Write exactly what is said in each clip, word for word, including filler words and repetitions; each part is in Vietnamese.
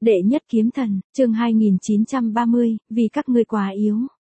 Đệ nhất kiếm thần, chương hai nghìn chín trăm ba mươi, vì các ngươi quá yếu.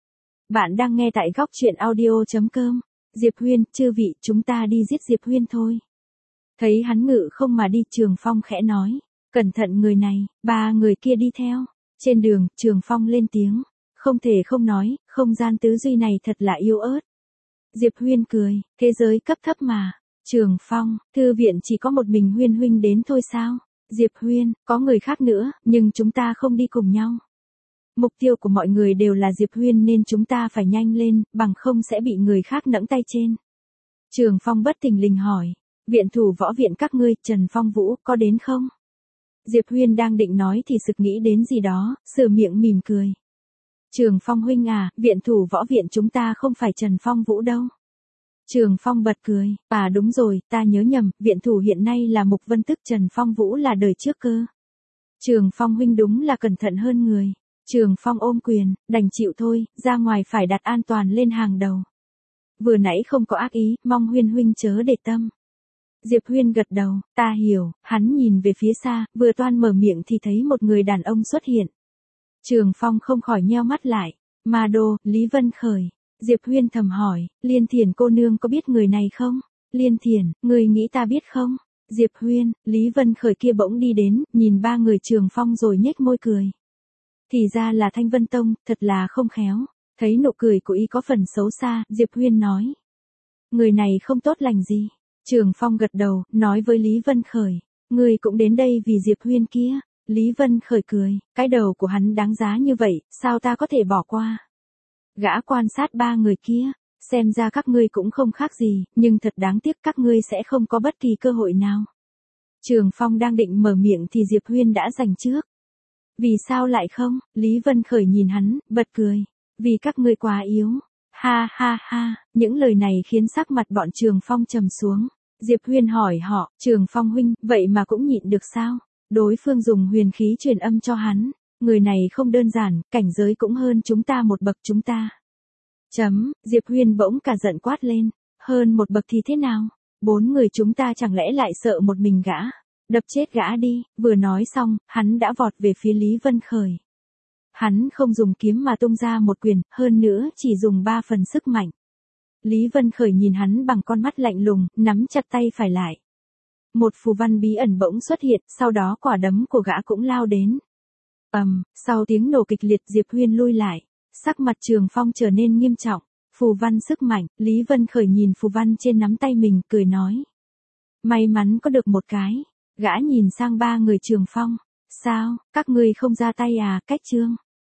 Bạn đang nghe tại góc truyện audio chấm com. Diệp Huyên, chư vị, chúng ta đi giết Diệp Huyên thôi. Thấy hắn ngự không mà đi, Trường Phong khẽ nói, cẩn thận người này, ba người kia đi theo. Trên đường, Trường Phong lên tiếng, không thể không nói, không gian tứ duy này thật là yếu ớt. Diệp Huyên cười, thế giới cấp thấp mà. Trường Phong, thư viện chỉ có một mình Huyên huynh đến thôi sao? Diệp Huyên, có người khác nữa, nhưng chúng ta không đi cùng nhau. Mục tiêu của mọi người đều là Diệp Huyên nên chúng ta phải nhanh lên, bằng không sẽ bị người khác nẫng tay trên. Trường Phong bất thình lình hỏi, viện thủ võ viện các ngươi, Trần Phong Vũ, có đến không? Diệp Huyên đang định nói thì sực nghĩ đến gì đó, sửa miệng mỉm cười. Trường Phong huynh à, viện thủ võ viện chúng ta không phải Trần Phong Vũ đâu. Trường Phong bật cười, à đúng rồi, ta nhớ nhầm, viện thủ hiện nay là Mục Vân tức Trần Phong Vũ là đời trước cơ. Trường Phong huynh đúng là cẩn thận hơn người. Trường Phong ôm quyền, đành chịu thôi, ra ngoài phải đặt an toàn lên hàng đầu. Vừa nãy không có ác ý, mong Huyên huynh chớ để tâm. Diệp Huyên gật đầu, ta hiểu, hắn nhìn về phía xa, vừa toan mở miệng thì thấy một người đàn ông xuất hiện. Trường Phong không khỏi nheo mắt lại, Ma Đô, Lý Vân Khởi. Diệp Huyên thầm hỏi, Liên Thiền cô nương có biết người này không? Liên Thiền, người nghĩ ta biết không? Diệp Huyên, Lý Vân Khởi kia bỗng đi đến, nhìn ba người Trường Phong rồi nhếch môi cười. Thì ra là Thanh Vân Tông, thật là không khéo. Thấy nụ cười của y có phần xấu xa, Diệp Huyên nói. Người này không tốt lành gì. Trường Phong gật đầu, nói với Lý Vân Khởi. Người cũng đến đây vì Diệp Huyên kia. Lý Vân Khởi cười, cái đầu của hắn đáng giá như vậy, sao ta có thể bỏ qua? Gã quan sát ba người kia, xem ra các ngươi cũng không khác gì, nhưng thật đáng tiếc các ngươi sẽ không có bất kỳ cơ hội nào. Trường Phong đang định mở miệng thì Diệp Huyên đã giành trước. Vì sao lại không? Lý Vân Khởi nhìn hắn, bật cười. Vì các ngươi quá yếu. Ha ha ha, những lời này khiến sắc mặt bọn Trường Phong trầm xuống. Diệp Huyên hỏi họ, Trường Phong huynh, vậy mà cũng nhịn được sao? Đối phương dùng huyền khí truyền âm cho hắn. Người này không đơn giản, cảnh giới cũng hơn chúng ta một bậc chúng ta. Chấm, Diệp Huyên bỗng cả giận quát lên. Hơn một bậc thì thế nào? Bốn người chúng ta chẳng lẽ lại sợ một mình gã? Đập chết gã đi, vừa nói xong, hắn đã vọt về phía Lý Vân Khởi. Hắn không dùng kiếm mà tung ra một quyền, hơn nữa chỉ dùng ba phần sức mạnh. Lý Vân Khởi nhìn hắn bằng con mắt lạnh lùng, nắm chặt tay phải lại. Một phù văn bí ẩn bỗng xuất hiện, sau đó quả đấm của gã cũng lao đến. Ầm, um, sau tiếng nổ kịch liệt Diệp Huyên lui lại, sắc mặt Trường Phong trở nên nghiêm trọng. Phù văn sức mạnh, Lý Vân Khởi nhìn phù văn trên nắm tay mình, cười nói. May mắn có được một cái. Gã nhìn sang ba người Trường Phong. Sao, các ngươi không ra tay à, cách trương?